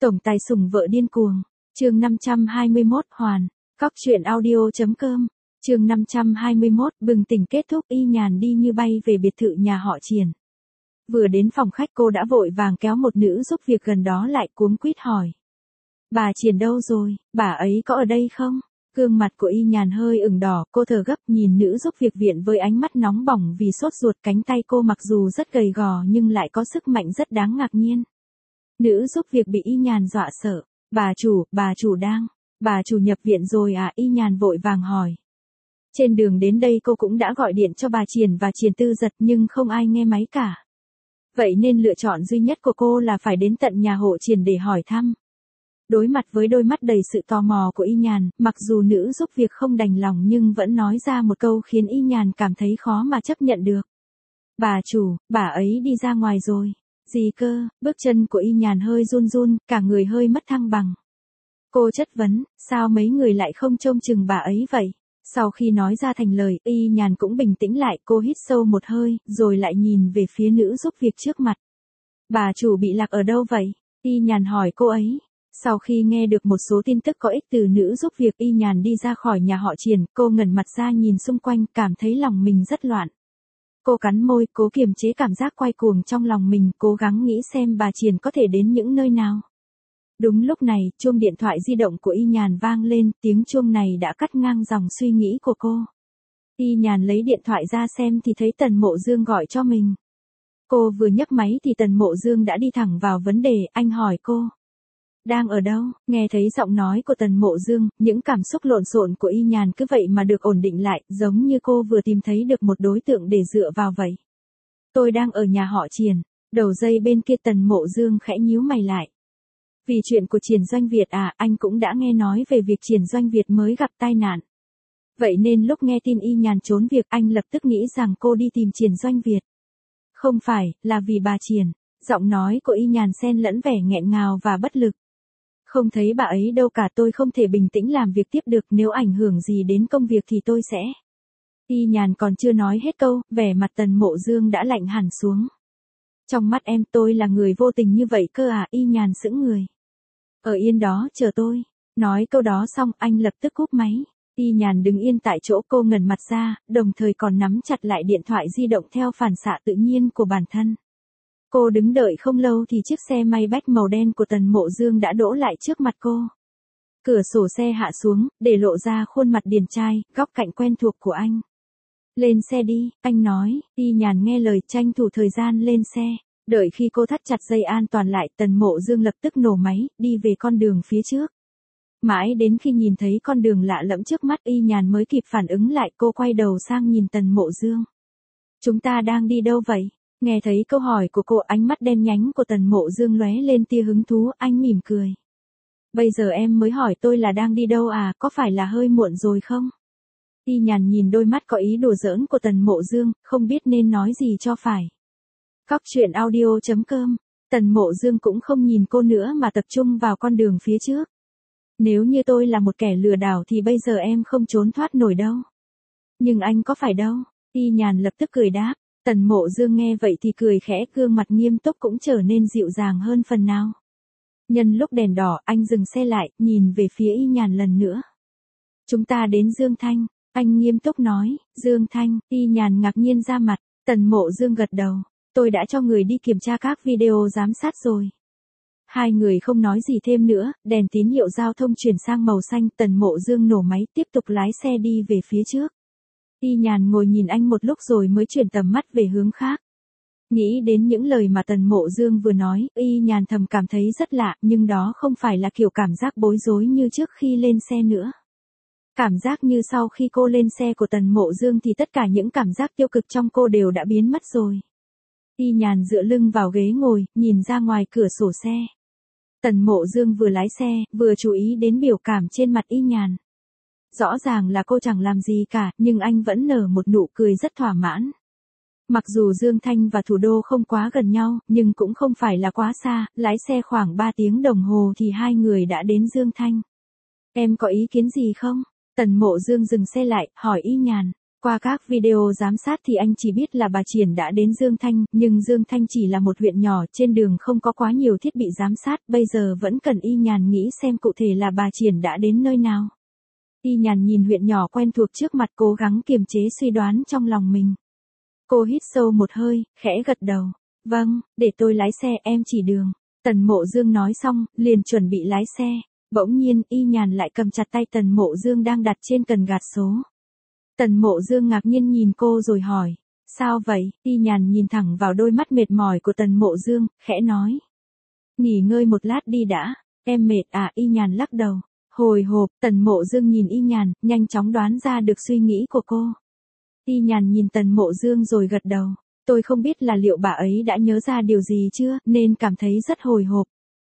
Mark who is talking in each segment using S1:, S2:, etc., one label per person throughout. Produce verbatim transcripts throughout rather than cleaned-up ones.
S1: Tổng tài sủng vợ điên cuồng. Chương năm trăm hai mươi mốt Hoàn. Cóc truyện audio chấm com. Chương năm trăm hai mươi mốt bừng tỉnh kết thúc. Y Nhàn đi như bay về biệt thự nhà họ Triền. Vừa đến phòng khách cô đã vội vàng kéo một nữ giúp việc gần đó lại cuống quýt hỏi. Bà Triền đâu rồi, bà ấy có ở đây không? Gương mặt của Y Nhàn hơi ửng đỏ, cô thở gấp nhìn nữ giúp việc viện với ánh mắt nóng bỏng vì sốt ruột. Cánh tay cô mặc dù rất gầy gò nhưng lại có sức mạnh rất đáng ngạc nhiên. Nữ giúp việc bị Y Nhàn dọa sợ. Bà chủ, bà chủ đang, bà chủ nhập viện rồi à? Y Nhàn vội vàng hỏi. Trên đường đến đây cô cũng đã gọi điện cho bà Triền và Triền Tư Giật nhưng không ai nghe máy cả. Vậy nên lựa chọn duy nhất của cô là phải đến tận nhà hộ Triền để hỏi thăm. Đối mặt với đôi mắt đầy sự tò mò của Y Nhàn, mặc dù nữ giúp việc không đành lòng nhưng vẫn nói ra một câu khiến Y Nhàn cảm thấy khó mà chấp nhận được. Bà chủ, bà ấy đi ra ngoài rồi. Gì cơ? Bước chân của Y Nhàn hơi run run, cả người hơi mất thăng bằng. Cô chất vấn, sao mấy người lại không trông chừng bà ấy vậy? Sau khi nói ra thành lời, Y Nhàn cũng bình tĩnh lại, cô hít sâu một hơi, rồi lại nhìn về phía nữ giúp việc trước mặt. Bà chủ bị lạc ở đâu vậy? Y Nhàn hỏi cô ấy. Sau khi nghe được một số tin tức có ích từ nữ giúp việc, Y Nhàn đi ra khỏi nhà họ Triền, cô ngẩng mặt ra nhìn xung quanh, cảm thấy lòng mình rất loạn. Cô cắn môi, cố kiềm chế cảm giác quay cuồng trong lòng mình, cố gắng nghĩ xem bà Triền có thể đến những nơi nào. Đúng lúc này, chuông điện thoại di động của Y Nhàn vang lên, tiếng chuông này đã cắt ngang dòng suy nghĩ của cô. Y Nhàn lấy điện thoại ra xem thì thấy Tần Mộ Dương gọi cho mình. Cô vừa nhấc máy thì Tần Mộ Dương đã đi thẳng vào vấn đề, anh hỏi cô. Đang ở đâu? Nghe thấy giọng nói của Tần Mộ Dương, những cảm xúc lộn xộn của Y Nhàn cứ vậy mà được ổn định lại, giống như cô vừa tìm thấy được một đối tượng để dựa vào vậy. Tôi đang ở nhà họ Triền. Đầu dây bên kia Tần Mộ Dương khẽ nhíu mày lại. Vì chuyện của Triền Doanh Việt à, anh cũng đã nghe nói về việc Triền Doanh Việt mới gặp tai nạn. Vậy nên lúc nghe tin Y Nhàn trốn việc, anh lập tức nghĩ rằng cô đi tìm Triền Doanh Việt. Không phải, là vì bà Triền. Giọng nói của Y Nhàn xen lẫn vẻ nghẹn ngào và bất lực. Không thấy bà ấy đâu cả, tôi không thể bình tĩnh làm việc tiếp được, nếu ảnh hưởng gì đến công việc thì tôi sẽ. Y Nhàn còn chưa nói hết câu, vẻ mặt Tần Mộ Dương đã lạnh hẳn xuống. Trong mắt em tôi là người vô tình như vậy cơ à? Y Nhàn sững người. Ở yên đó chờ tôi. Nói câu đó xong anh lập tức cúp máy. Y Nhàn đứng yên tại chỗ, cô ngẩng mặt ra, đồng thời còn nắm chặt lại điện thoại di động theo phản xạ tự nhiên của bản thân. Cô đứng đợi không lâu thì chiếc xe Maybach màu đen của Tần Mộ Dương đã đỗ lại trước mặt cô. Cửa sổ xe hạ xuống, để lộ ra khuôn mặt điển trai, góc cạnh quen thuộc của anh. Lên xe đi, anh nói. Y Nhàn nghe lời tranh thủ thời gian lên xe. Đợi khi cô thắt chặt dây an toàn lại, Tần Mộ Dương lập tức nổ máy, đi về con đường phía trước. Mãi đến khi nhìn thấy con đường lạ lẫm trước mắt, Y Nhàn mới kịp phản ứng lại, cô quay đầu sang nhìn Tần Mộ Dương. Chúng ta đang đi đâu vậy? Nghe thấy câu hỏi của cô, ánh mắt đen nhánh của Tần Mộ Dương lóe lên tia hứng thú, anh mỉm cười. Bây giờ em mới hỏi tôi là đang đi đâu à, có phải là hơi muộn rồi không? Y Nhàn nhìn đôi mắt có ý đùa giỡn của Tần Mộ Dương, không biết nên nói gì cho phải. Cóc truyện audio chấm com. Tần Mộ Dương cũng không nhìn cô nữa mà tập trung vào con đường phía trước. Nếu như tôi là một kẻ lừa đảo thì bây giờ em không trốn thoát nổi đâu. Nhưng anh có phải đâu? Y Nhàn lập tức cười đáp. Tần Mộ Dương nghe vậy thì cười khẽ, gương mặt nghiêm túc cũng trở nên dịu dàng hơn phần nào. Nhân lúc đèn đỏ, anh dừng xe lại, nhìn về phía Y Nhàn lần nữa. Chúng ta đến Dương Thanh, anh nghiêm túc nói. Dương Thanh? Y Nhàn ngạc nhiên ra mặt. Tần Mộ Dương gật đầu. Tôi đã cho người đi kiểm tra các video giám sát rồi. Hai người không nói gì thêm nữa, đèn tín hiệu giao thông chuyển sang màu xanh, Tần Mộ Dương nổ máy tiếp tục lái xe đi về phía trước. Y Nhàn ngồi nhìn anh một lúc rồi mới chuyển tầm mắt về hướng khác. Nghĩ đến những lời mà Tần Mộ Dương vừa nói, Y Nhàn thầm cảm thấy rất lạ, nhưng đó không phải là kiểu cảm giác bối rối như trước khi lên xe nữa. Cảm giác như sau khi cô lên xe của Tần Mộ Dương thì tất cả những cảm giác tiêu cực trong cô đều đã biến mất rồi. Y Nhàn dựa lưng vào ghế ngồi, nhìn ra ngoài cửa sổ xe. Tần Mộ Dương vừa lái xe, vừa chú ý đến biểu cảm trên mặt Y Nhàn. Rõ ràng là cô chẳng làm gì cả, nhưng anh vẫn nở một nụ cười rất thỏa mãn. Mặc dù Dương Thanh và thủ đô không quá gần nhau, nhưng cũng không phải là quá xa, lái xe khoảng ba tiếng đồng hồ thì hai người đã đến Dương Thanh. Em có ý kiến gì không? Tần Mộ Dương dừng xe lại, hỏi Y Nhàn. Qua các video giám sát thì anh chỉ biết là bà Triển đã đến Dương Thanh, nhưng Dương Thanh chỉ là một huyện nhỏ, trên đường không có quá nhiều thiết bị giám sát, bây giờ vẫn cần Y Nhàn nghĩ xem cụ thể là bà Triển đã đến nơi nào. Y Nhàn nhìn huyện nhỏ quen thuộc trước mặt, cố gắng kiềm chế suy đoán trong lòng mình. Cô hít sâu một hơi, khẽ gật đầu. Vâng, để tôi lái xe, em chỉ đường. Tần Mộ Dương nói xong, liền chuẩn bị lái xe. Bỗng nhiên, Y Nhàn lại cầm chặt tay Tần Mộ Dương đang đặt trên cần gạt số. Tần Mộ Dương ngạc nhiên nhìn cô rồi hỏi. Sao vậy? Y Nhàn nhìn thẳng vào đôi mắt mệt mỏi của Tần Mộ Dương, khẽ nói. Nghỉ ngơi một lát đi đã. Em mệt à? Y Nhàn lắc đầu. Hồi hộp, Tần Mộ Dương nhìn Y Nhàn, nhanh chóng đoán ra được suy nghĩ của cô. Y Nhàn nhìn Tần Mộ Dương rồi gật đầu. Tôi không biết là liệu bà ấy đã nhớ ra điều gì chưa, nên cảm thấy rất hồi hộp.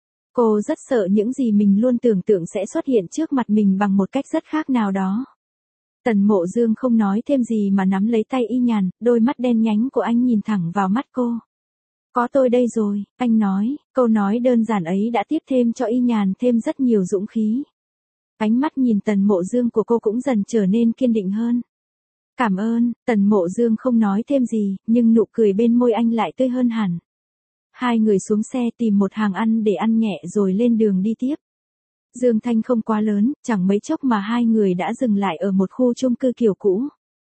S1: Cô rất sợ những gì mình luôn tưởng tượng sẽ xuất hiện trước mặt mình bằng một cách rất khác nào đó. Tần Mộ Dương không nói thêm gì mà nắm lấy tay Y Nhàn, đôi mắt đen nhánh của anh nhìn thẳng vào mắt cô. Có tôi đây rồi, anh nói, câu nói đơn giản ấy đã tiếp thêm cho Y Nhàn thêm rất nhiều dũng khí. Ánh mắt nhìn Tần Mộ Dương của cô cũng dần trở nên kiên định hơn. Cảm ơn, Tần Mộ Dương không nói thêm gì, nhưng nụ cười bên môi anh lại tươi hơn hẳn. Hai người xuống xe tìm một hàng ăn để ăn nhẹ rồi lên đường đi tiếp. Dương Thanh không quá lớn, chẳng mấy chốc mà hai người đã dừng lại ở một khu chung cư kiểu cũ.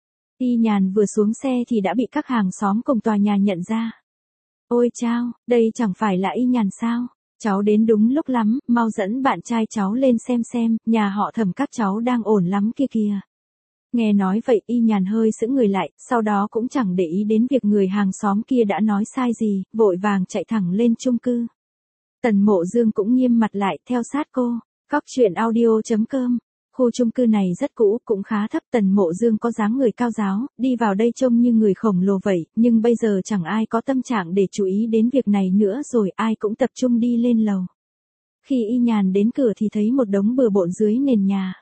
S1: Y Nhàn vừa xuống xe thì đã bị các hàng xóm cùng tòa nhà nhận ra. Ôi chao, đây chẳng phải là Y Nhàn sao? Cháu đến đúng lúc lắm, mau dẫn bạn trai cháu lên xem xem, nhà họ Thẩm các cháu đang ổn lắm kia kìa. Nghe nói vậy Y Nhàn hơi sững người lại, sau đó cũng chẳng để ý đến việc người hàng xóm kia đã nói sai gì, vội vàng chạy thẳng lên chung cư. Tần Mộ Dương cũng nghiêm mặt lại, theo sát cô. Cóc truyện audio chấm com. Khu chung cư này rất cũ, cũng khá thấp. Tần Mộ Dương có dáng người cao ráo, đi vào đây trông như người khổng lồ vậy, nhưng bây giờ chẳng ai có tâm trạng để chú ý đến việc này nữa rồi, ai cũng tập trung đi lên lầu. Khi Y Nhàn đến cửa thì thấy một đống bừa bộn dưới nền nhà.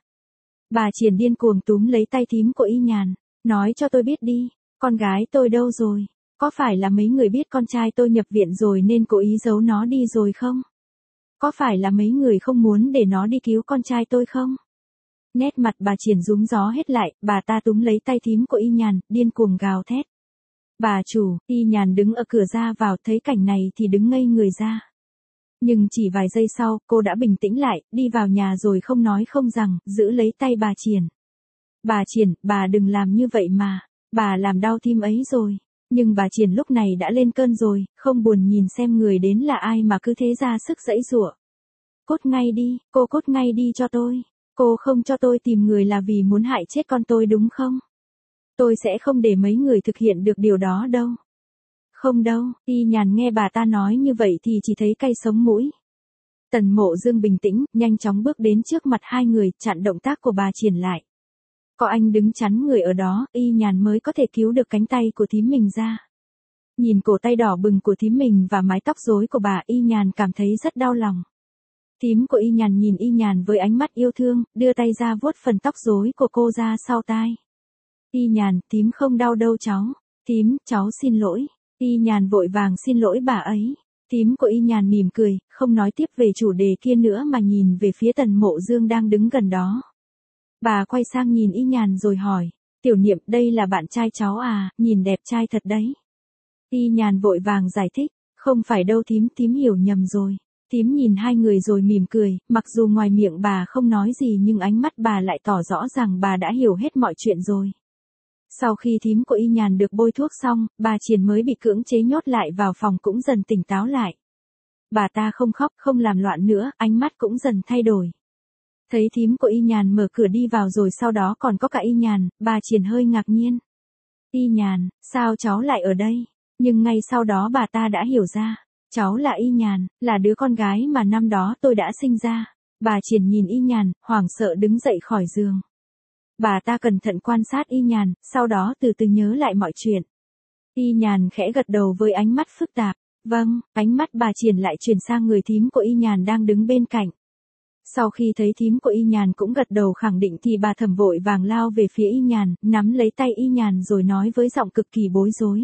S1: Bà Triển điên cuồng túm lấy tay thím của Y Nhàn, nói cho tôi biết đi, con gái tôi đâu rồi? Có phải là mấy người biết con trai tôi nhập viện rồi nên cố ý giấu nó đi rồi không? Có phải là mấy người không muốn để nó đi cứu con trai tôi không? Nét mặt bà Triển rúm gió hết lại, bà ta túm lấy tay thím của Y Nhàn, điên cuồng gào thét. Bà chủ, Y Nhàn đứng ở cửa ra vào, thấy cảnh này thì đứng ngây người ra. Nhưng chỉ vài giây sau, cô đã bình tĩnh lại, đi vào nhà rồi không nói không rằng, giữ lấy tay bà Triển. Bà Triển, bà đừng làm như vậy mà, bà làm đau thím ấy rồi. Nhưng bà Triển lúc này đã lên cơn rồi, không buồn nhìn xem người đến là ai mà cứ thế ra sức giãy giụa. Cút ngay đi, cô cút ngay đi cho tôi. Cô không cho tôi tìm người là vì muốn hại chết con tôi đúng không? Tôi sẽ không để mấy người thực hiện được điều đó đâu. Không đâu, Y Nhàn nghe bà ta nói như vậy thì chỉ thấy cay sống mũi. Tần Mộ Dương bình tĩnh, nhanh chóng bước đến trước mặt hai người, chặn động tác của bà Triển lại. Có anh đứng chắn người ở đó, Y Nhàn mới có thể cứu được cánh tay của thím mình ra. Nhìn cổ tay đỏ bừng của thím mình và mái tóc rối của bà, Y Nhàn cảm thấy rất đau lòng. Thím của Y Nhàn nhìn Y Nhàn với ánh mắt yêu thương, đưa tay ra vuốt phần tóc rối của cô ra sau tai. Y Nhàn, thím không đau đâu cháu. Thím, cháu xin lỗi. Y Nhàn vội vàng xin lỗi bà ấy. Thím của Y Nhàn mỉm cười, không nói tiếp về chủ đề kia nữa mà nhìn về phía Tần Mộ Dương đang đứng gần đó. Bà quay sang nhìn Y Nhàn rồi hỏi, Tiểu Niệm, đây là bạn trai cháu à, nhìn đẹp trai thật đấy. Y Nhàn vội vàng giải thích, không phải đâu thím, thím hiểu nhầm rồi. Thím nhìn hai người rồi mỉm cười, mặc dù ngoài miệng bà không nói gì nhưng ánh mắt bà lại tỏ rõ rằng bà đã hiểu hết mọi chuyện rồi. Sau khi thím của Y Nhàn được bôi thuốc xong, bà Triển mới bị cưỡng chế nhốt lại vào phòng cũng dần tỉnh táo lại. Bà ta không khóc, không làm loạn nữa, ánh mắt cũng dần thay đổi. Thấy thím của Y Nhàn mở cửa đi vào rồi sau đó còn có cả Y Nhàn, bà Triển hơi ngạc nhiên. Y Nhàn, sao cháu lại ở đây? Nhưng ngay sau đó bà ta đã hiểu ra. Cháu là Y Nhàn, là đứa con gái mà năm đó tôi đã sinh ra. Bà Triển nhìn Y Nhàn, hoảng sợ đứng dậy khỏi giường. Bà ta cẩn thận quan sát Y Nhàn, sau đó từ từ nhớ lại mọi chuyện. Y Nhàn khẽ gật đầu với ánh mắt phức tạp. Vâng, ánh mắt bà Triển lại chuyển sang người thím của Y Nhàn đang đứng bên cạnh. Sau khi thấy thím của Y Nhàn cũng gật đầu khẳng định thì bà Thẩm vội vàng lao về phía Y Nhàn, nắm lấy tay Y Nhàn rồi nói với giọng cực kỳ bối rối.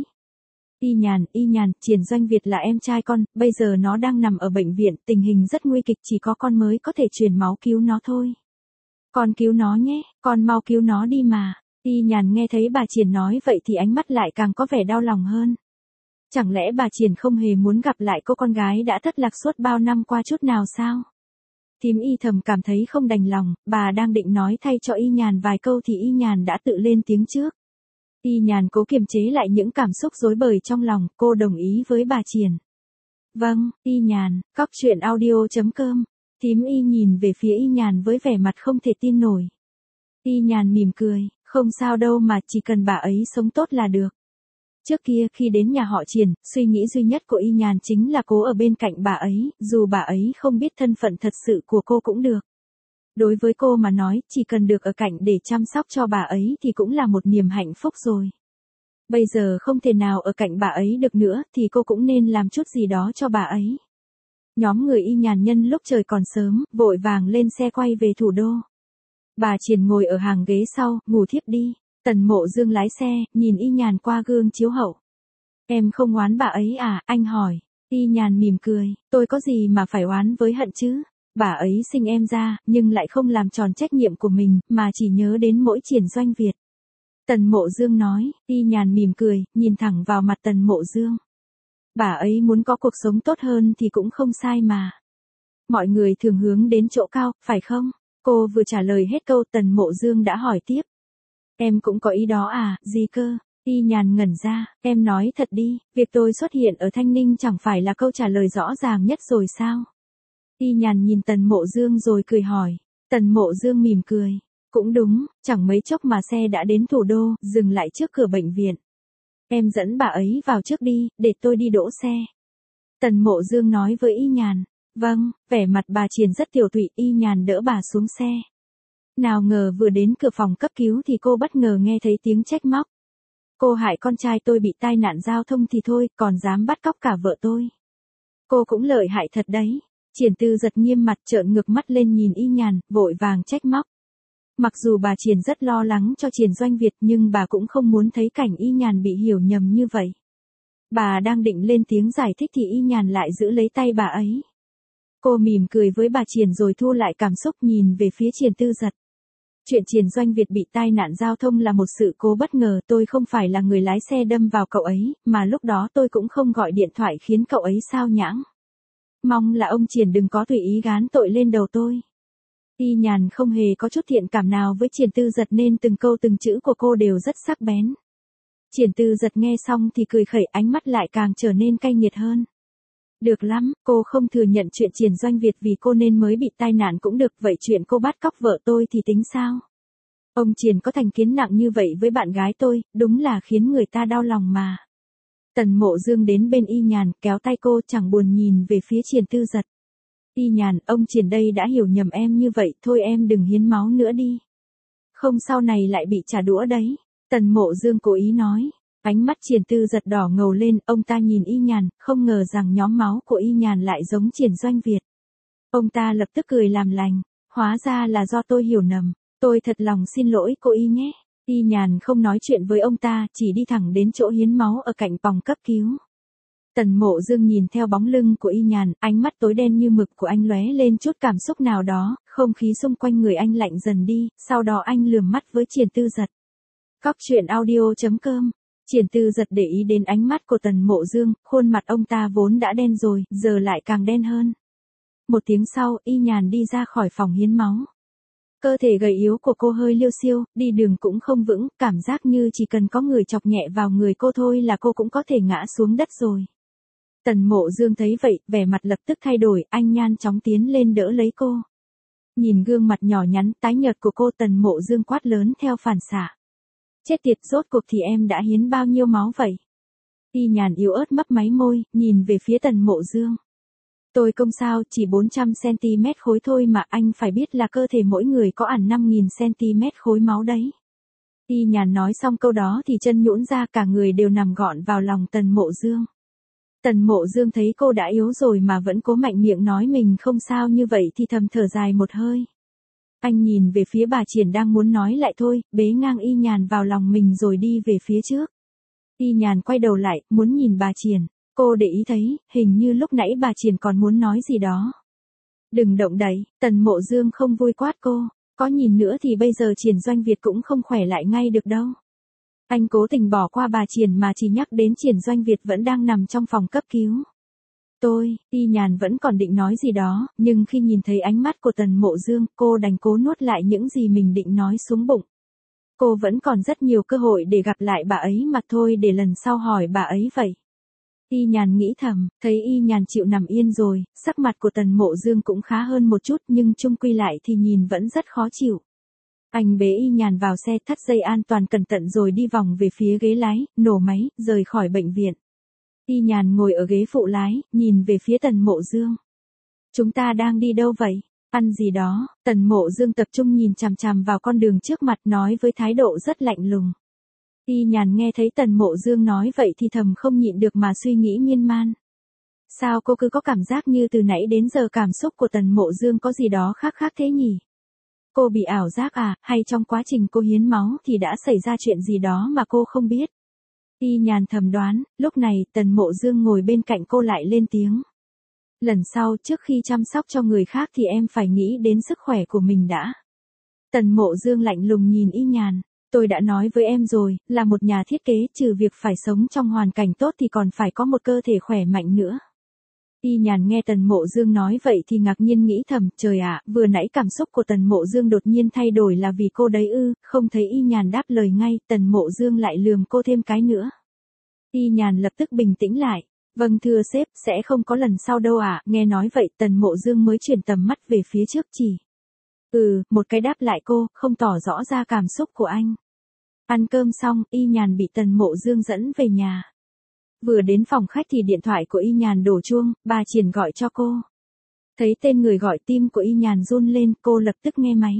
S1: Y Nhàn, Y Nhàn, Triển Doanh Việt là em trai con, bây giờ nó đang nằm ở bệnh viện, tình hình rất nguy kịch, chỉ có con mới có thể truyền máu cứu nó thôi. Con cứu nó nhé, con mau cứu nó đi mà. Y Nhàn nghe thấy bà Triển nói vậy thì ánh mắt lại càng có vẻ đau lòng hơn. Chẳng lẽ bà Triển không hề muốn gặp lại cô con gái đã thất lạc suốt bao năm qua chút nào sao? Thím Y thầm cảm thấy không đành lòng, bà đang định nói thay cho Y Nhàn vài câu thì Y Nhàn đã tự lên tiếng trước. Y Nhàn cố kiềm chế lại những cảm xúc rối bời trong lòng, cô đồng ý với bà Triển. Vâng, Y Nhàn, cóc truyện audio chấm com. Thím Y nhìn về phía Y Nhàn với vẻ mặt không thể tin nổi. Y Nhàn mỉm cười, không sao đâu mà chỉ cần bà ấy sống tốt là được. Trước kia khi đến nhà họ Triển, suy nghĩ duy nhất của Y Nhàn chính là cố ở bên cạnh bà ấy, dù bà ấy không biết thân phận thật sự của cô cũng được. Đối với cô mà nói, chỉ cần được ở cạnh để chăm sóc cho bà ấy thì cũng là một niềm hạnh phúc rồi. Bây giờ không thể nào ở cạnh bà ấy được nữa thì cô cũng nên làm chút gì đó cho bà ấy. Nhóm người Y Nhàn nhân lúc trời còn sớm, vội vàng lên xe quay về thủ đô. Bà Triển ngồi ở hàng ghế sau, ngủ thiếp đi. Tần Mộ Dương lái xe, nhìn Y Nhàn qua gương chiếu hậu. Em không oán bà ấy à, anh hỏi. Y Nhàn mỉm cười, tôi có gì mà phải oán với hận chứ. Bà ấy sinh em ra, nhưng lại không làm tròn trách nhiệm của mình, mà chỉ nhớ đến mỗi Triển Doanh Việt. Tần Mộ Dương nói, Y Nhàn mỉm cười, nhìn thẳng vào mặt Tần Mộ Dương. Bà ấy muốn có cuộc sống tốt hơn thì cũng không sai mà. Mọi người thường hướng đến chỗ cao, phải không? Cô vừa trả lời hết câu Tần Mộ Dương đã hỏi tiếp. Em cũng có ý đó à, gì cơ? Y Nhàn ngẩn ra, em nói thật đi, việc tôi xuất hiện ở Thanh Ninh chẳng phải là câu trả lời rõ ràng nhất rồi sao? Y Nhàn nhìn Tần Mộ Dương rồi cười hỏi. Tần Mộ Dương mỉm cười. Cũng đúng, chẳng mấy chốc mà xe đã đến thủ đô, dừng lại trước cửa bệnh viện. Em dẫn bà ấy vào trước đi, để tôi đi đỗ xe. Tần Mộ Dương nói với Y Nhàn. Vâng, vẻ mặt bà Triển rất tiểu tụy, Y Nhàn đỡ bà xuống xe. Nào ngờ vừa đến cửa phòng cấp cứu thì cô bất ngờ nghe thấy tiếng trách móc. Cô hại con trai tôi bị tai nạn giao thông thì thôi, còn dám bắt cóc cả vợ tôi. Cô cũng lợi hại thật đấy. Triển Tư giật nghiêm mặt trợn ngược mắt lên nhìn Y Nhàn, vội vàng trách móc. Mặc dù bà Triển rất lo lắng cho Triển Doanh Việt nhưng bà cũng không muốn thấy cảnh Y Nhàn bị hiểu nhầm như vậy. Bà đang định lên tiếng giải thích thì Y Nhàn lại giữ lấy tay bà ấy. Cô mỉm cười với bà Triển rồi thu lại cảm xúc nhìn về phía Triển Tư giật. Chuyện Triển Doanh Việt bị tai nạn giao thông là một sự cố bất ngờ, tôi không phải là người lái xe đâm vào cậu ấy, mà lúc đó tôi cũng không gọi điện thoại khiến cậu ấy sao nhãng. Mong là ông Triển đừng có tùy ý gán tội lên đầu tôi. Y Nhàn không hề có chút thiện cảm nào với Triển Tư giật nên từng câu từng chữ của cô đều rất sắc bén. Triển Tư giật nghe xong thì cười khẩy, ánh mắt lại càng trở nên cay nghiệt hơn. Được lắm, cô không thừa nhận chuyện Triển Doanh Việt vì cô nên mới bị tai nạn cũng được, vậy chuyện cô bắt cóc vợ tôi thì tính sao? Ông Triển có thành kiến nặng như vậy với bạn gái tôi, đúng là khiến người ta đau lòng mà. Tần Mộ Dương đến bên Y Nhàn, kéo tay cô chẳng buồn nhìn về phía Triển Tư giật. Y Nhàn, ông Triển đây đã hiểu nhầm em như vậy, thôi em đừng hiến máu nữa đi. Không sau này lại bị trả đũa đấy. Tần Mộ Dương cố ý nói. Ánh mắt Triển Tư giật đỏ ngầu lên, ông ta nhìn Y Nhàn, không ngờ rằng nhóm máu của Y Nhàn lại giống Triển Doanh Việt. Ông ta lập tức cười làm lành, hóa ra là do tôi hiểu nhầm, tôi thật lòng xin lỗi cô Y nhé. Y Nhàn không nói chuyện với ông ta, chỉ đi thẳng đến chỗ hiến máu ở cạnh phòng cấp cứu. Tần Mộ Dương nhìn theo bóng lưng của Y Nhàn, ánh mắt tối đen như mực của anh lóe lên chút cảm xúc nào đó, không khí xung quanh người anh lạnh dần đi, sau đó anh lườm mắt với Triển Tư giật. Cóc truyện audio chấm com. Triển Tư giật để ý đến ánh mắt của Tần Mộ Dương, khuôn mặt ông ta vốn đã đen rồi, giờ lại càng đen hơn. Một tiếng sau, Y Nhàn đi ra khỏi phòng hiến máu. Cơ thể gầy yếu của cô hơi liêu xiêu, đi đường cũng không vững, cảm giác như chỉ cần có người chọc nhẹ vào người cô thôi là cô cũng có thể ngã xuống đất rồi. Tần Mộ Dương thấy vậy, vẻ mặt lập tức thay đổi, anh nhanh chóng tiến lên đỡ lấy cô. Nhìn gương mặt nhỏ nhắn, tái nhợt của cô, Tần Mộ Dương quát lớn theo phản xạ. Chết tiệt, rốt cuộc thì em đã hiến bao nhiêu máu vậy? Y Nhàn yếu ớt mấp máy môi, nhìn về phía Tần Mộ Dương. Tôi không sao, chỉ bốn trăm xăng-ti-mét khối thôi mà, anh phải biết là cơ thể mỗi người có ẳn năm nghìn xăng-ti-mét khối máu đấy. Y Nhàn nói xong câu đó thì chân nhũn ra, cả người đều nằm gọn vào lòng Tần Mộ Dương. Tần Mộ Dương thấy cô đã yếu rồi mà vẫn cố mạnh miệng nói mình không sao như vậy thì thầm thở dài một hơi. Anh nhìn về phía bà Triển đang muốn nói lại thôi, bế ngang Y Nhàn vào lòng mình rồi đi về phía trước. Y Nhàn quay đầu lại, muốn nhìn bà Triển. Cô để ý thấy, hình như lúc nãy bà Triển còn muốn nói gì đó. Đừng động đậy, Tần Mộ Dương không vui quát cô. Có nhìn nữa thì bây giờ Triển Doanh Việt cũng không khỏe lại ngay được đâu. Anh cố tình bỏ qua bà Triển mà chỉ nhắc đến Triển Doanh Việt vẫn đang nằm trong phòng cấp cứu. Tôi, Y Nhàn vẫn còn định nói gì đó, nhưng khi nhìn thấy ánh mắt của Tần Mộ Dương, cô đành cố nuốt lại những gì mình định nói xuống bụng. Cô vẫn còn rất nhiều cơ hội để gặp lại bà ấy mà thôi, để lần sau hỏi bà ấy vậy. Y Nhàn nghĩ thầm, thấy Y Nhàn chịu nằm yên rồi, sắc mặt của Tần Mộ Dương cũng khá hơn một chút, nhưng chung quy lại thì nhìn vẫn rất khó chịu. Anh bế Y Nhàn vào xe, thắt dây an toàn cẩn thận rồi đi vòng về phía ghế lái, nổ máy, rời khỏi bệnh viện. Y Nhàn ngồi ở ghế phụ lái, nhìn về phía Tần Mộ Dương. Chúng ta đang đi đâu vậy? Ăn gì đó? Tần Mộ Dương tập trung nhìn chằm chằm vào con đường trước mặt, nói với thái độ rất lạnh lùng. Y Nhàn nghe thấy Tần Mộ Dương nói vậy thì thầm không nhịn được mà suy nghĩ miên man. Sao cô cứ có cảm giác như từ nãy đến giờ cảm xúc của Tần Mộ Dương có gì đó khác khác thế nhỉ? Cô bị ảo giác à, hay trong quá trình cô hiến máu thì đã xảy ra chuyện gì đó mà cô không biết? Y Nhàn thầm đoán, lúc này Tần Mộ Dương ngồi bên cạnh cô lại lên tiếng. Lần sau trước khi chăm sóc cho người khác thì em phải nghĩ đến sức khỏe của mình đã. Tần Mộ Dương lạnh lùng nhìn Y Nhàn. Tôi đã nói với em rồi, là một nhà thiết kế, trừ việc phải sống trong hoàn cảnh tốt thì còn phải có một cơ thể khỏe mạnh nữa. Y Nhàn nghe Tần Mộ Dương nói vậy thì ngạc nhiên nghĩ thầm, trời ạ, vừa nãy cảm xúc của Tần Mộ Dương đột nhiên thay đổi là vì cô đấy ư? Không thấy Y Nhàn đáp lời ngay, Tần Mộ Dương lại lườm cô thêm cái nữa. Y Nhàn lập tức bình tĩnh lại. Vâng thưa sếp, sẽ không có lần sau đâu ạ. Nghe nói vậy Tần Mộ Dương mới chuyển tầm mắt về phía trước chỉ. Ừ, một cái đáp lại cô, không tỏ rõ ra cảm xúc của anh. Ăn cơm xong, Y Nhàn bị Tần Mộ Dương dẫn về nhà. Vừa đến phòng khách thì điện thoại của Y Nhàn đổ chuông, bà Triển gọi cho cô. Thấy tên người gọi, tim của Y Nhàn run lên, cô lập tức nghe máy.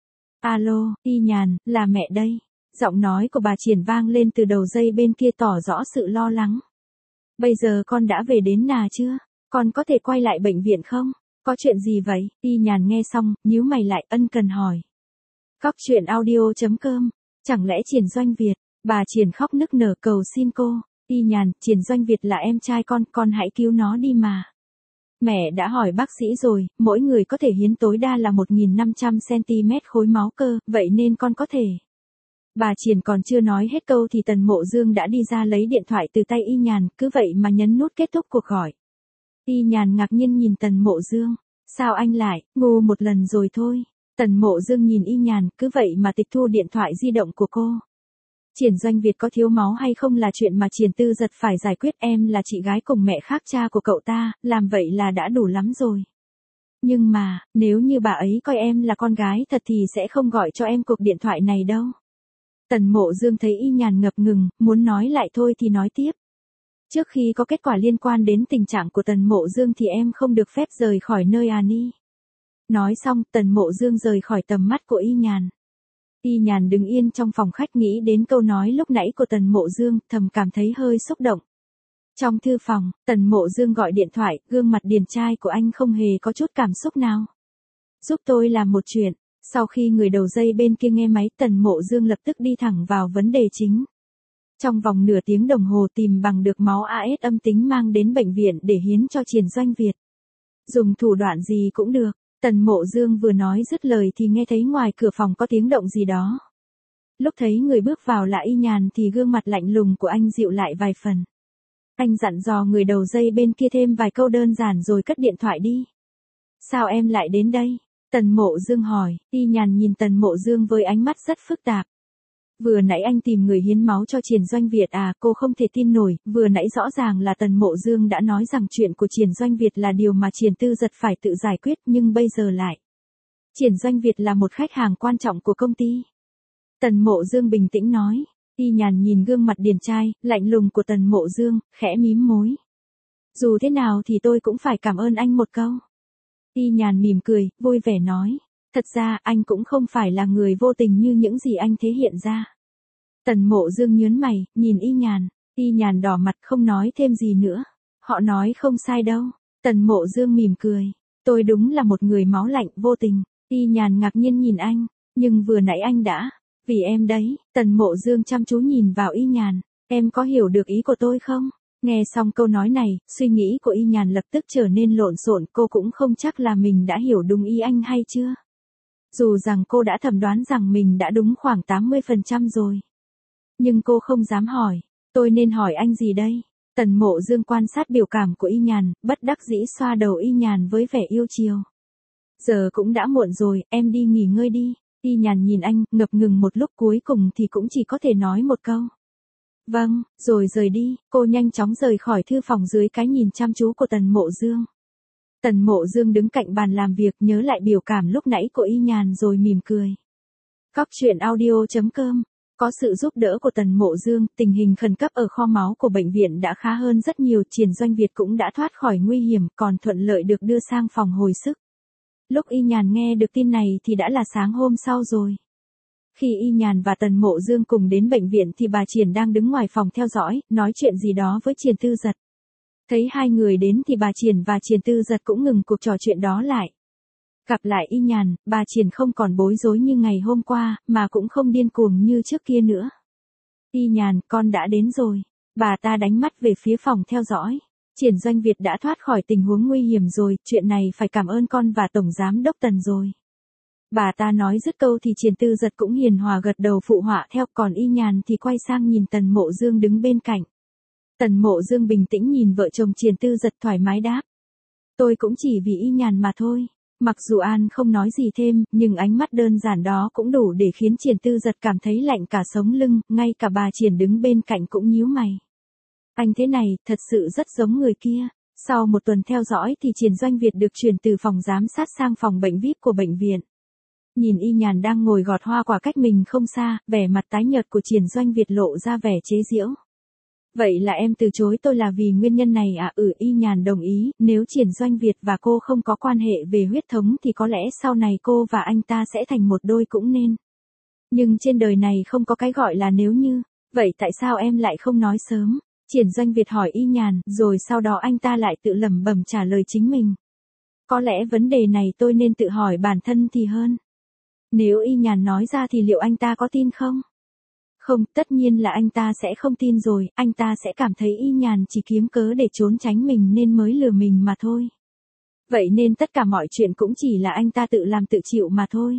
S1: Alo, Y Nhàn, là mẹ đây. Giọng nói của bà Triển vang lên từ đầu dây bên kia tỏ rõ sự lo lắng. Bây giờ con đã về đến nhà chưa? Con có thể quay lại bệnh viện không? Có chuyện gì vậy? Y Nhàn nghe xong, nhíu mày lại, ân cần hỏi. Cóc truyện audio chấm com. Chẳng lẽ Triển Doanh Việt? Bà Triển khóc nức nở cầu xin cô. Y Nhàn, Triển Doanh Việt là em trai con, con hãy cứu nó đi mà. Mẹ đã hỏi bác sĩ rồi, mỗi người có thể hiến tối đa là một nghìn năm trăm xăng-ti-mét khối máu cơ, vậy nên con có thể. Bà Triển còn chưa nói hết câu thì Tần Mộ Dương đã đi ra lấy điện thoại từ tay Y Nhàn, cứ vậy mà nhấn nút kết thúc cuộc gọi. Y Nhàn ngạc nhiên nhìn Tần Mộ Dương. Sao anh lại, ngu một lần rồi thôi. Tần Mộ Dương nhìn Y Nhàn, cứ vậy mà tịch thu điện thoại di động của cô. Triển Doanh Việt có thiếu máu hay không là chuyện mà Triển Tư Giật phải giải quyết, em là chị gái cùng mẹ khác cha của cậu ta, làm vậy là đã đủ lắm rồi. Nhưng mà, nếu như bà ấy coi em là con gái thật thì sẽ không gọi cho em cuộc điện thoại này đâu. Tần Mộ Dương thấy Y Nhàn ngập ngừng, muốn nói lại thôi thì nói tiếp. Trước khi có kết quả liên quan đến tình trạng của Tần Mộ Dương thì em không được phép rời khỏi nơi à ni. Nói xong, Tần Mộ Dương rời khỏi tầm mắt của Y Nhàn. Y Nhàn đứng yên trong phòng khách nghĩ đến câu nói lúc nãy của Tần Mộ Dương, thầm cảm thấy hơi xúc động. Trong thư phòng, Tần Mộ Dương gọi điện thoại, gương mặt điển trai của anh không hề có chút cảm xúc nào. Giúp tôi làm một chuyện. Sau khi người đầu dây bên kia nghe máy, Tần Mộ Dương lập tức đi thẳng vào vấn đề chính. Trong vòng nửa tiếng đồng hồ tìm bằng được máu a ét âm tính mang đến bệnh viện để hiến cho Triển Doanh Việt. Dùng thủ đoạn gì cũng được. Tần Mộ Dương vừa nói dứt lời thì nghe thấy ngoài cửa phòng có tiếng động gì đó. Lúc thấy người bước vào là Y Nhàn thì gương mặt lạnh lùng của anh dịu lại vài phần. Anh dặn dò người đầu dây bên kia thêm vài câu đơn giản rồi cất điện thoại đi. Sao em lại đến đây? Tần Mộ Dương hỏi. Y Nhàn nhìn Tần Mộ Dương với ánh mắt rất phức tạp. Vừa nãy anh tìm người hiến máu cho Triển Doanh Việt à? Cô không thể tin nổi, vừa nãy rõ ràng là Tần Mộ Dương đã nói rằng chuyện của Triển Doanh Việt là điều mà Triển Tư Giật phải tự giải quyết, nhưng bây giờ lại. Triển Doanh Việt là một khách hàng quan trọng của công ty. Tần Mộ Dương bình tĩnh nói. Y Nhàn nhìn gương mặt điển trai, lạnh lùng của Tần Mộ Dương, khẽ mím môi. Dù thế nào thì tôi cũng phải cảm ơn anh một câu. Y Nhàn mỉm cười, vui vẻ nói. Thật ra anh cũng không phải là người vô tình như những gì anh thể hiện ra. Tần Mộ Dương nhớn mày, nhìn Y Nhàn. Y Nhàn đỏ mặt không nói thêm gì nữa. Họ nói không sai đâu. Tần Mộ Dương mỉm cười. Tôi đúng là một người máu lạnh, vô tình. Y Nhàn ngạc nhiên nhìn anh. Nhưng vừa nãy anh đã. Vì em đấy. Tần Mộ Dương chăm chú nhìn vào Y Nhàn. Em có hiểu được ý của tôi không? Nghe xong câu nói này, suy nghĩ của Y Nhàn lập tức trở nên lộn xộn, cô cũng không chắc là mình đã hiểu đúng ý anh hay chưa. Dù rằng cô đã thẩm đoán rằng mình đã đúng khoảng tám mươi phần trăm rồi. Nhưng cô không dám hỏi, tôi nên hỏi anh gì đây? Tần Mộ Dương quan sát biểu cảm của Y Nhàn, bất đắc dĩ xoa đầu Y Nhàn với vẻ yêu chiều. Giờ cũng đã muộn rồi, em đi nghỉ ngơi đi. Y Nhàn nhìn anh, ngập ngừng một lúc cuối cùng thì cũng chỉ có thể nói một câu. Vâng, rồi rời đi, cô nhanh chóng rời khỏi thư phòng dưới cái nhìn chăm chú của Tần Mộ Dương. Tần Mộ Dương đứng cạnh bàn làm việc nhớ lại biểu cảm lúc nãy của Y Nhàn rồi mỉm cười. Cóc truyện audio chấm com. Có sự giúp đỡ của Tần Mộ Dương, tình hình khẩn cấp ở kho máu của bệnh viện đã khá hơn rất nhiều, Triển Doanh Việt cũng đã thoát khỏi nguy hiểm, còn thuận lợi được đưa sang phòng hồi sức. Lúc Y Nhàn nghe được tin này thì đã là sáng hôm sau rồi. Khi Y Nhàn và Tần Mộ Dương cùng đến bệnh viện thì bà Triển đang đứng ngoài phòng theo dõi, nói chuyện gì đó với Triển Tư Giật. Thấy hai người đến thì bà Triển và Triển Tư Giật cũng ngừng cuộc trò chuyện đó lại. Gặp lại Y Nhàn, bà Triển không còn bối rối như ngày hôm qua, mà cũng không điên cuồng như trước kia nữa. Y Nhàn, con đã đến rồi. Bà ta đánh mắt về phía phòng theo dõi. Triển Doanh Việt đã thoát khỏi tình huống nguy hiểm rồi, chuyện này phải cảm ơn con và Tổng Giám Đốc Tần rồi. Bà ta nói dứt câu thì Triển Tư Giật cũng hiền hòa gật đầu phụ họa theo, còn Y Nhàn thì quay sang nhìn Tần Mộ Dương đứng bên cạnh. Tần Mộ Dương bình tĩnh nhìn vợ chồng Triển Tư Giật thoải mái đáp. Tôi cũng chỉ vì Y Nhàn mà thôi. Mặc dù An không nói gì thêm, nhưng ánh mắt đơn giản đó cũng đủ để khiến Triển Tư Giật cảm thấy lạnh cả sống lưng, ngay cả bà Triển đứng bên cạnh cũng nhíu mày. Anh thế này, thật sự rất giống người kia. Sau một tuần theo dõi thì Triển Doanh Việt được chuyển từ phòng giám sát sang phòng bệnh vi ai pi của bệnh viện. Nhìn Y Nhàn đang ngồi gọt hoa quả cách mình không xa, vẻ mặt tái nhợt của Triển Doanh Việt lộ ra vẻ chế giễu. Vậy là em từ chối tôi là vì nguyên nhân này à? Ừ, Y Nhàn đồng ý, nếu Triển Doanh Việt và cô không có quan hệ về huyết thống thì có lẽ sau này cô và anh ta sẽ thành một đôi cũng nên. Nhưng trên đời này không có cái gọi là nếu như, vậy tại sao em lại không nói sớm? Triển Doanh Việt hỏi Y Nhàn, rồi sau đó anh ta lại tự lẩm bẩm trả lời chính mình. Có lẽ vấn đề này tôi nên tự hỏi bản thân thì hơn. Nếu Y Nhàn nói ra thì liệu anh ta có tin không? Không, tất nhiên là anh ta sẽ không tin rồi, anh ta sẽ cảm thấy Y Nhàn chỉ kiếm cớ để trốn tránh mình nên mới lừa mình mà thôi. Vậy nên tất cả mọi chuyện cũng chỉ là anh ta tự làm tự chịu mà thôi.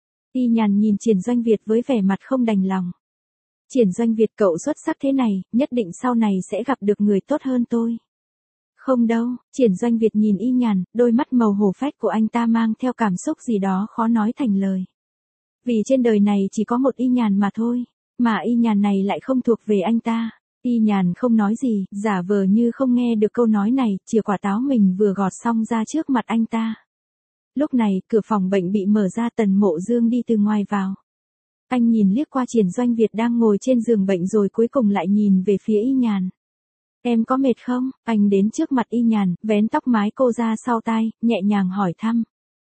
S1: Y Nhàn nhìn Triển Doanh Việt với vẻ mặt không đành lòng. Triển Doanh Việt, cậu xuất sắc thế này, nhất định sau này sẽ gặp được người tốt hơn tôi. Không đâu, Triển Doanh Việt nhìn Y Nhàn, đôi mắt màu hổ phách của anh ta mang theo cảm xúc gì đó khó nói thành lời. Vì trên đời này chỉ có một Y Nhàn mà thôi, mà Y Nhàn này lại không thuộc về anh ta. Y Nhàn không nói gì, giả vờ như không nghe được câu nói này, chìa quả táo mình vừa gọt xong ra trước mặt anh ta. Lúc này, cửa phòng bệnh bị mở ra, Tần Mộ Dương đi từ ngoài vào. Anh nhìn liếc qua Triển Doanh Việt đang ngồi trên giường bệnh rồi cuối cùng lại nhìn về phía Y Nhàn. Em có mệt không? Anh đến trước mặt Y Nhàn, vén tóc mái cô ra sau tai, nhẹ nhàng hỏi thăm.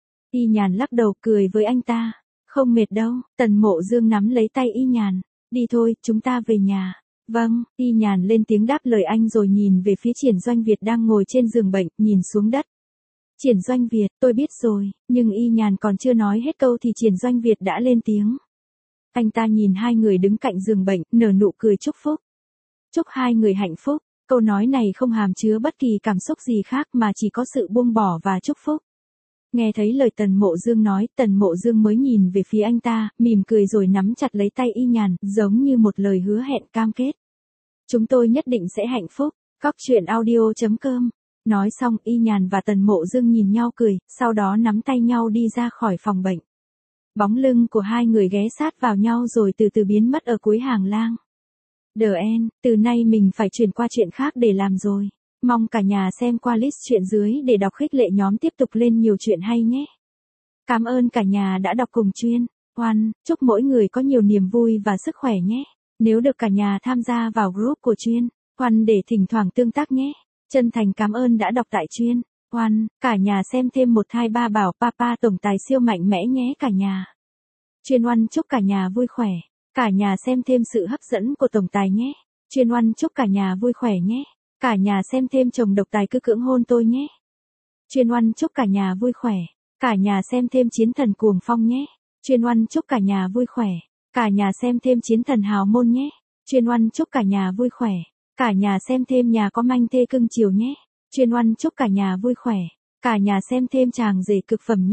S1: Y Nhàn lắc đầu cười với anh ta. Không mệt đâu. Tần Mộ Dương nắm lấy tay Y Nhàn. Đi thôi, chúng ta về nhà. Vâng, Y Nhàn lên tiếng đáp lời anh rồi nhìn về phía Triển Doanh Việt đang ngồi trên giường bệnh, nhìn xuống đất. Triển Doanh Việt, tôi biết rồi, nhưng Y Nhàn còn chưa nói hết câu thì Triển Doanh Việt đã lên tiếng. Anh ta nhìn hai người đứng cạnh giường bệnh, nở nụ cười chúc phúc. Chúc hai người hạnh phúc. Câu nói này không hàm chứa bất kỳ cảm xúc gì khác mà chỉ có sự buông bỏ và chúc phúc. Nghe thấy lời Tần Mộ Dương nói, Tần Mộ Dương mới nhìn về phía anh ta, mỉm cười rồi nắm chặt lấy tay Y Nhàn, giống như một lời hứa hẹn cam kết. Chúng tôi nhất định sẽ hạnh phúc. Cóc truyện audio chấm com. Nói xong, Y Nhàn và Tần Mộ Dương nhìn nhau cười, sau đó nắm tay nhau đi ra khỏi phòng bệnh. Bóng lưng của hai người ghé sát vào nhau rồi từ từ biến mất ở cuối hàng lang. The end, từ nay mình phải chuyển qua chuyện khác để làm rồi. Mong cả nhà xem qua list chuyện dưới để đọc khích lệ nhóm tiếp tục lên nhiều chuyện hay nhé. Cảm ơn cả nhà đã đọc cùng chuyên. Oan, chúc mỗi người có nhiều niềm vui và sức khỏe nhé. Nếu được cả nhà tham gia vào group của chuyên, Oan để thỉnh thoảng tương tác nhé. Chân thành cảm ơn đã đọc tại chuyên. Oan, cả nhà xem thêm một hai ba bảo papa tổng tài siêu mạnh mẽ nhé cả nhà. Chuyên Oan chúc cả nhà vui khỏe. Cả nhà xem thêm sự hấp dẫn của tổng tài nhé. Chuyên Oan chúc cả nhà vui khỏe nhé. Cả nhà xem thêm chồng độc tài cứ cưỡng hôn tôi nhé. Chuyên Oan chúc cả nhà vui khỏe. Cả nhà xem thêm chiến thần cuồng phong nhé. Chuyên Oan chúc cả nhà vui khỏe. Cả nhà xem thêm chiến thần hào môn nhé. Chuyên Oan chúc cả nhà vui khỏe. Cả nhà xem thêm nhà có manh thê cưng chiều nhé. Chuyên Oan chúc cả nhà vui khỏe. Cả nhà xem thêm chàng rể cực phẩm nhé.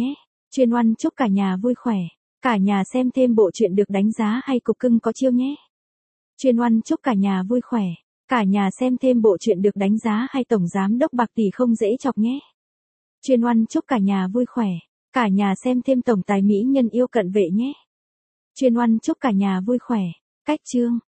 S1: Chuyên Oăn chúc cả nhà vui khỏe. Cả nhà xem thêm bộ truyện được đánh giá hay cục cưng có chiêu nhé. Chuyên Oăn chúc cả nhà vui khỏe. Cả nhà xem thêm bộ truyện được đánh giá hay tổng giám đốc bạc tỷ không dễ chọc nhé. Chuyên Oăn chúc cả nhà vui khỏe. Cả nhà xem thêm tổng tài mỹ nhân yêu cận vệ nhé. Chuyên Oăn chúc cả nhà vui khỏe. Cách chương